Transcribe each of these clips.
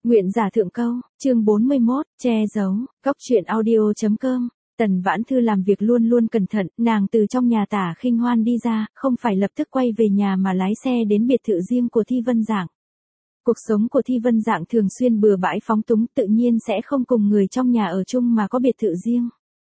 Nguyện giả thượng câu, chương 41, che giấu, Cóc truyện audio.com. Tần Vãn Thư làm việc luôn luôn cẩn thận, nàng từ trong nhà Tả Khinh Hoan đi ra, không phải lập tức quay về nhà mà lái xe đến biệt thự riêng của Thi Vân Dạng. Cuộc sống của Thi Vân Dạng thường xuyên bừa bãi phóng túng, tự nhiên sẽ không cùng người trong nhà ở chung mà có biệt thự riêng.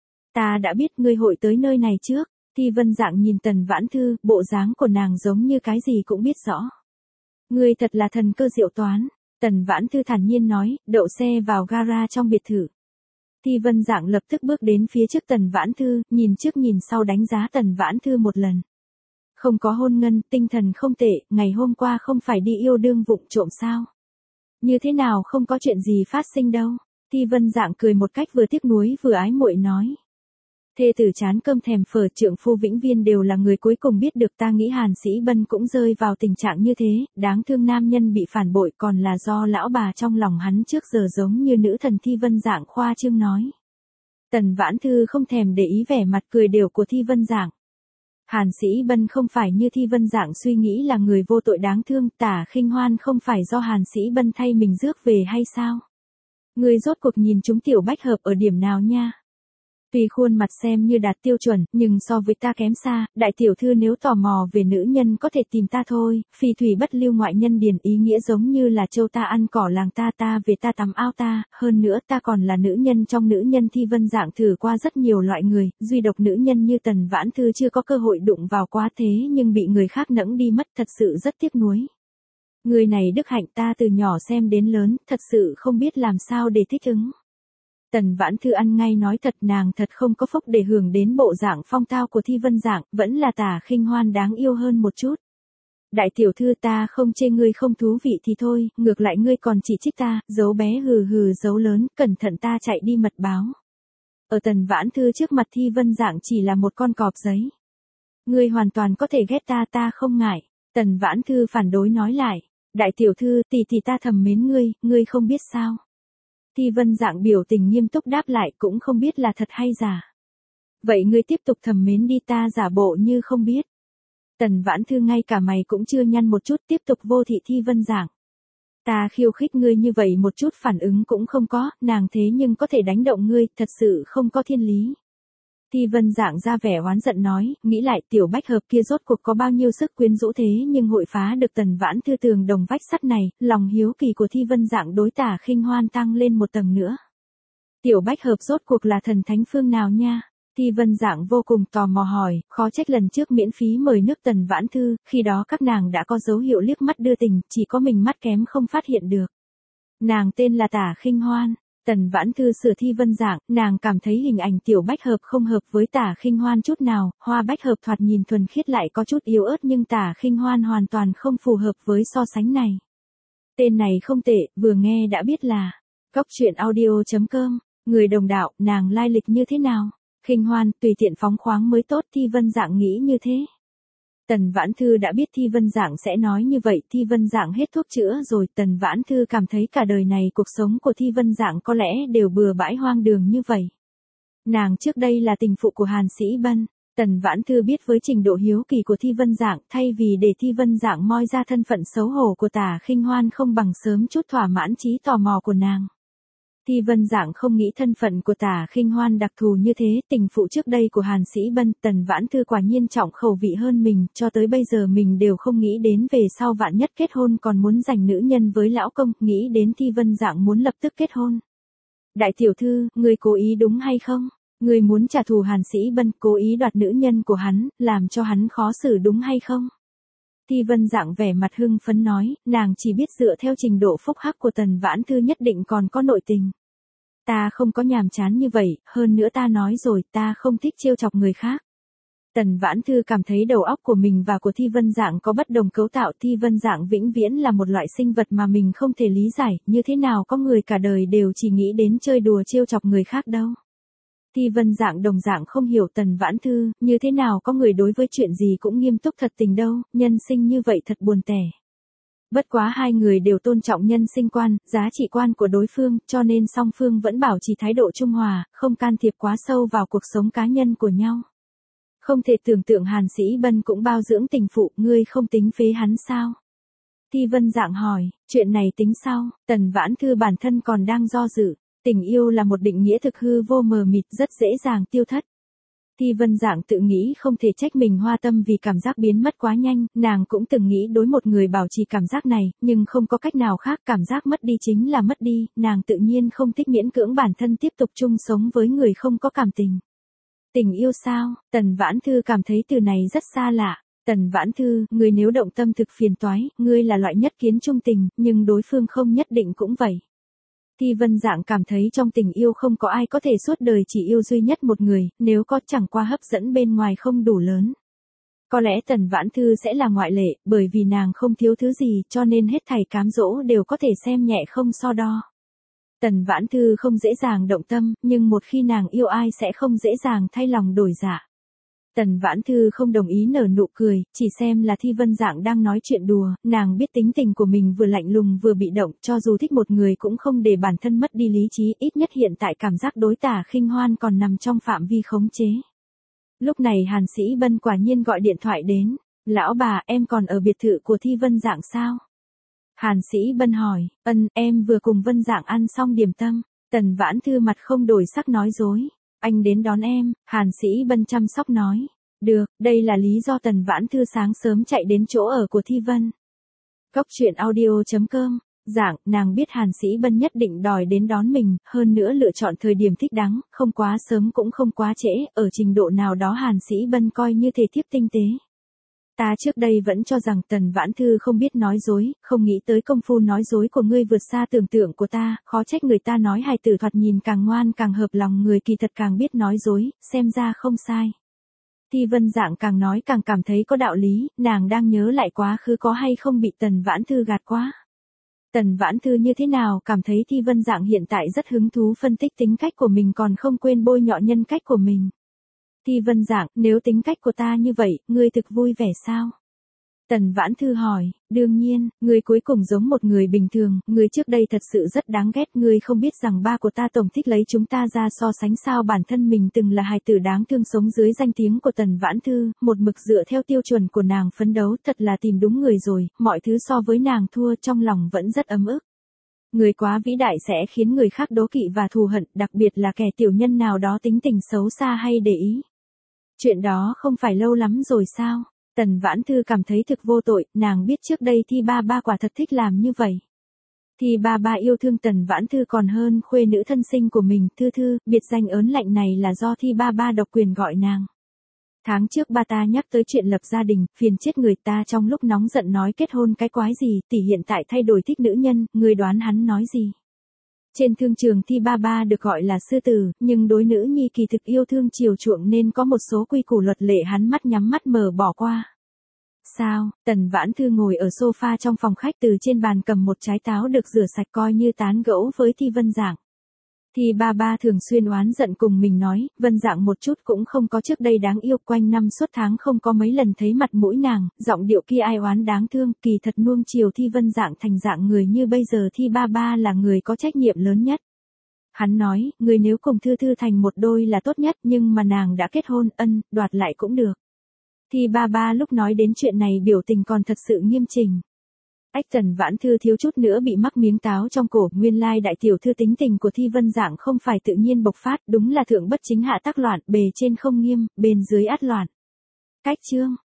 Ta đã biết ngươi hội tới nơi này trước. Thi Vân Dạng nhìn Tần Vãn Thư, bộ dáng của nàng giống như cái gì cũng biết rõ. Ngươi thật là thần cơ diệu toán. Tần Vãn Thư thản nhiên nói, đậu xe vào gara trong biệt thự. Thi Vân Dạng lập tức bước đến phía trước Tần Vãn Thư, nhìn trước nhìn sau đánh giá Tần Vãn Thư một lần. Không có hôn ngân, tinh thần không tệ, ngày hôm qua không phải đi yêu đương vụng trộm sao? Như thế nào không có chuyện gì phát sinh đâu? Thi Vân Dạng cười một cách vừa tiếc nuối vừa ái muội nói. Thê tử chán cơm thèm phở, trượng phu vĩnh viên đều là người cuối cùng biết được. Ta nghĩ Hàn Sĩ Bân cũng rơi vào tình trạng như thế, đáng thương nam nhân bị phản bội còn là do lão bà trong lòng hắn trước giờ giống như nữ thần. Thi Vân Dạng khoa trương nói. Tần Vãn Thư không thèm để ý vẻ mặt cười đều của Thi Vân Dạng. Hàn Sĩ Bân không phải như Thi Vân Dạng suy nghĩ là người vô tội đáng thương. Tả Khinh Hoan không phải do Hàn Sĩ Bân thay mình rước về hay sao? Người rốt cuộc nhìn chúng Tiểu Bách Hợp ở điểm nào nha? Tuy khuôn mặt xem như đạt tiêu chuẩn, nhưng so với ta kém xa. Đại tiểu thư nếu tò mò về nữ nhân có thể tìm ta thôi. Phi thủy bất lưu ngoại nhân điển, ý nghĩa giống như là châu ta ăn cỏ làng ta về ta tắm ao ta. Hơn nữa ta còn là nữ nhân trong nữ nhân. Thi Vân Dạng thử qua rất nhiều loại người, duy độc nữ nhân như Tần Vãn Thư chưa có cơ hội đụng vào quá thế nhưng bị người khác nẫng đi mất, thật sự rất tiếc nuối. Người này đức hạnh ta từ nhỏ xem đến lớn, thật sự không biết làm sao để thích ứng. Tần Vãn Thư ăn ngay nói thật, nàng thật không có phúc để hưởng đến bộ dạng phong tao của Thi Vân Dạng, vẫn là Tả Khinh Hoan đáng yêu hơn một chút. Đại tiểu thư, ta không chê ngươi không thú vị thì thôi, ngược lại ngươi còn chỉ trích ta, giấu bé hừ hừ giấu lớn, cẩn thận ta chạy đi mật báo. Ở Tần Vãn Thư trước mặt Thi Vân Dạng chỉ là một con cọp giấy. Ngươi hoàn toàn có thể ghét ta không ngại. Tần Vãn Thư phản đối nói lại. Đại tiểu thư, tỷ ta thầm mến ngươi không biết sao? Thi Vân Dạng biểu tình nghiêm túc đáp lại, cũng không biết là thật hay giả. Vậy ngươi tiếp tục thầm mến đi, ta giả bộ như không biết. Tần Vãn Thư ngay cả mày cũng chưa nhăn một chút, tiếp tục vô thị Thi Vân Dạng. Ta khiêu khích ngươi như vậy một chút phản ứng cũng không có, nàng thế nhưng có thể đánh động ngươi, thật sự không có thiên lý. Thi Vân Dạng ra vẻ oán giận nói, nghĩ lại Tiểu Bách Hợp kia rốt cuộc có bao nhiêu sức quyến rũ thế nhưng hội phá được Tần Vãn Thư tường đồng vách sắt này, lòng hiếu kỳ của Thi Vân Dạng đối Tả Khinh Hoan tăng lên một tầng nữa. Tiểu Bách Hợp rốt cuộc là thần thánh phương nào nha? Thi Vân Dạng vô cùng tò mò hỏi, khó trách lần trước miễn phí mời nước Tần Vãn Thư, khi đó các nàng đã có dấu hiệu liếc mắt đưa tình, chỉ có mình mắt kém không phát hiện được. Nàng tên là Tả Khinh Hoan. Tần Vãn Thư sửa Thi Vân Dạng, nàng cảm thấy hình ảnh Tiểu Bách Hợp không hợp với Tả Khinh Hoan chút nào, Hoa Bách Hợp thoạt nhìn thuần khiết lại có chút yếu ớt nhưng Tả Khinh Hoan hoàn toàn không phù hợp với so sánh này. Tên này không tệ, vừa nghe đã biết là Cóc truyện audio.com, người đồng đạo, nàng lai lịch như thế nào? Khinh Hoan, tùy tiện phóng khoáng mới tốt, Thi Vân Dạng nghĩ như thế. Tần Vãn Thư đã biết Thi Vân Dạng sẽ nói như vậy, Thi Vân Dạng hết thuốc chữa rồi, Tần Vãn Thư cảm thấy cả đời này cuộc sống của Thi Vân Dạng có lẽ đều bừa bãi hoang đường như vậy. Nàng trước đây là tình phụ của Hàn Sĩ Bân, Tần Vãn Thư biết với trình độ hiếu kỳ của Thi Vân Dạng, thay vì để Thi Vân Dạng moi ra thân phận xấu hổ của Tả Khinh Hoan không bằng sớm chút thỏa mãn trí tò mò của nàng. Thi Vân Dạng không nghĩ thân phận của Tả Khinh Hoan đặc thù như thế, tình phụ trước đây của Hàn Sĩ Bân, Tần Vãn Thư quả nhiên trọng khẩu vị hơn mình, cho tới bây giờ mình đều không nghĩ đến về sau vạn nhất kết hôn còn muốn giành nữ nhân với lão công, nghĩ đến Thi Vân Dạng muốn lập tức kết hôn. Đại tiểu thư, ngươi cố ý đúng hay không? Ngươi muốn trả thù Hàn Sĩ Bân, cố ý đoạt nữ nhân của hắn, làm cho hắn khó xử đúng hay không? Thi Vân Dạng vẻ mặt hưng phấn nói, nàng chỉ biết dựa theo trình độ phúc hắc của Tần Vãn Thư nhất định còn có nội tình. Ta không có nhàm chán như vậy, hơn nữa ta nói rồi, ta không thích trêu chọc người khác. Tần Vãn Thư cảm thấy đầu óc của mình và của Thi Vân Dạng có bất đồng cấu tạo. Thi Vân Dạng vĩnh viễn là một loại sinh vật mà mình không thể lý giải, như thế nào có người cả đời đều chỉ nghĩ đến chơi đùa trêu chọc người khác đâu. Thi Vân Dạng đồng dạng không hiểu Tần Vãn Thư, như thế nào có người đối với chuyện gì cũng nghiêm túc thật tình đâu, nhân sinh như vậy thật buồn tẻ. Bất quá hai người đều tôn trọng nhân sinh quan, giá trị quan của đối phương, cho nên song phương vẫn bảo trì thái độ trung hòa, không can thiệp quá sâu vào cuộc sống cá nhân của nhau. Không thể tưởng tượng Hàn Sĩ Bân cũng bao dưỡng tình phụ, ngươi không tính phế hắn sao? Thi Vân Dạng hỏi, chuyện này tính sau, Tần Vãn Thư bản thân còn đang do dự. Tình yêu là một định nghĩa thực hư vô mờ mịt rất dễ dàng tiêu thất. Thi Vân Dạng tự nghĩ không thể trách mình hoa tâm vì cảm giác biến mất quá nhanh, nàng cũng từng nghĩ đối một người bảo trì cảm giác này, nhưng không có cách nào khác, cảm giác mất đi chính là mất đi, nàng tự nhiên không thích miễn cưỡng bản thân tiếp tục chung sống với người không có cảm tình. Tình yêu sao? Tần Vãn Thư cảm thấy từ này rất xa lạ. Tần Vãn Thư, người nếu động tâm thực phiền toái, ngươi là loại nhất kiến trung tình, nhưng đối phương không nhất định cũng vậy. Thi Vân Dạng cảm thấy trong tình yêu không có ai có thể suốt đời chỉ yêu duy nhất một người, nếu có chẳng qua hấp dẫn bên ngoài không đủ lớn. Có lẽ Tần Vãn Thư sẽ là ngoại lệ, bởi vì nàng không thiếu thứ gì cho nên hết thảy cám dỗ đều có thể xem nhẹ không so đo. Tần Vãn Thư không dễ dàng động tâm, nhưng một khi nàng yêu ai sẽ không dễ dàng thay lòng đổi dạ. Tần Vãn Thư không đồng ý nở nụ cười, chỉ xem là Thi Vân Dạng đang nói chuyện đùa, nàng biết tính tình của mình vừa lạnh lùng vừa bị động, cho dù thích một người cũng không để bản thân mất đi lý trí, ít nhất hiện tại cảm giác đối tả khinh hoan còn nằm trong phạm vi khống chế. Lúc này Hàn Sĩ Bân quả nhiên gọi điện thoại đến, lão bà em còn ở biệt thự của Thi Vân Dạng sao? Hàn Sĩ Bân hỏi, em vừa cùng Vân Dạng ăn xong điểm tâm. Tần Vãn Thư mặt không đổi sắc nói dối. Anh đến đón em, Hàn Sĩ Bân chăm sóc nói. Được, đây là lý do Tần Vãn Thư sáng sớm chạy đến chỗ ở của Thi Vân. Cốc truyện audio.com, Dạng, nàng biết Hàn Sĩ Bân nhất định đòi đến đón mình, hơn nữa lựa chọn thời điểm thích đáng, không quá sớm cũng không quá trễ, ở trình độ nào đó Hàn Sĩ Bân coi như thể thiếp tinh tế. Ta trước đây vẫn cho rằng Tần Vãn Thư không biết nói dối, không nghĩ tới công phu nói dối của ngươi vượt xa tưởng tượng của ta, khó trách người ta nói hài tử thoạt nhìn càng ngoan càng hợp lòng người, kỳ thật càng biết nói dối, xem ra không sai. Thi Vân Dạng càng nói càng cảm thấy có đạo lý, nàng đang nhớ lại quá khứ có hay không bị Tần Vãn Thư gạt quá. Tần Vãn Thư như thế nào cảm thấy Thi Vân Dạng hiện tại rất hứng thú phân tích tính cách của mình còn không quên bôi nhọ nhân cách của mình. Thi Vân Dạng, nếu tính cách của ta như vậy, ngươi thực vui vẻ sao? Tần Vãn Thư hỏi, đương nhiên, ngươi cuối cùng giống một người bình thường, ngươi trước đây thật sự rất đáng ghét, ngươi không biết rằng ba của ta tổng thích lấy chúng ta ra so sánh sao, bản thân mình từng là hài tử đáng thương sống dưới danh tiếng của Tần Vãn Thư, một mực dựa theo tiêu chuẩn của nàng phấn đấu, thật là tìm đúng người rồi, mọi thứ so với nàng thua trong lòng vẫn rất ấm ức. Người quá vĩ đại sẽ khiến người khác đố kỵ và thù hận, đặc biệt là kẻ tiểu nhân nào đó tính tình xấu xa hay để ý. Chuyện đó không phải lâu lắm rồi sao? Tần Vãn Thư cảm thấy thực vô tội, nàng biết trước đây Thi Ba Ba quả thật thích làm như vậy. Thi Ba Ba yêu thương Tần Vãn Thư còn hơn khuê nữ thân sinh của mình, Thư Thư, biệt danh ớn lạnh này là do Thi Ba Ba độc quyền gọi nàng. Tháng trước ba ta nhắc tới chuyện lập gia đình, phiền chết người ta, trong lúc nóng giận nói kết hôn cái quái gì, tỷ hiện tại thay đổi thích nữ nhân, người đoán hắn nói gì? Trên thương trường Thi Ba Ba được gọi là sư tử, nhưng đối nữ nhi kỳ thực yêu thương chiều chuộng nên có một số quy củ luật lệ hắn mắt nhắm mắt mở bỏ qua. Sao? Tần Vãn Thư ngồi ở sofa trong phòng khách, từ trên bàn cầm một trái táo được rửa sạch coi như tán gẫu với Thi Vân Dạng. Thi Ba Ba thường xuyên oán giận cùng mình nói, Vân Dạng một chút cũng không có trước đây đáng yêu, quanh năm suốt tháng không có mấy lần thấy mặt mũi nàng, giọng điệu kia ai oán đáng thương, kỳ thật nuông chiều Thi Vân Dạng thành dạng người như bây giờ Thi Ba Ba là người có trách nhiệm lớn nhất. Hắn nói, người nếu cùng Thư Thư thành một đôi là tốt nhất, nhưng mà nàng đã kết hôn, đoạt lại cũng được. Thi Ba Ba lúc nói đến chuyện này biểu tình còn thật sự nghiêm chỉnh. Tần Vãn Thư thiếu chút nữa bị mắc miếng táo trong cổ, nguyên lai đại tiểu thư tính tình của Thi Vân Dạng không phải tự nhiên bộc phát, đúng là thượng bất chính hạ tác loạn, bề trên không nghiêm, bên dưới át loạn. Cách chương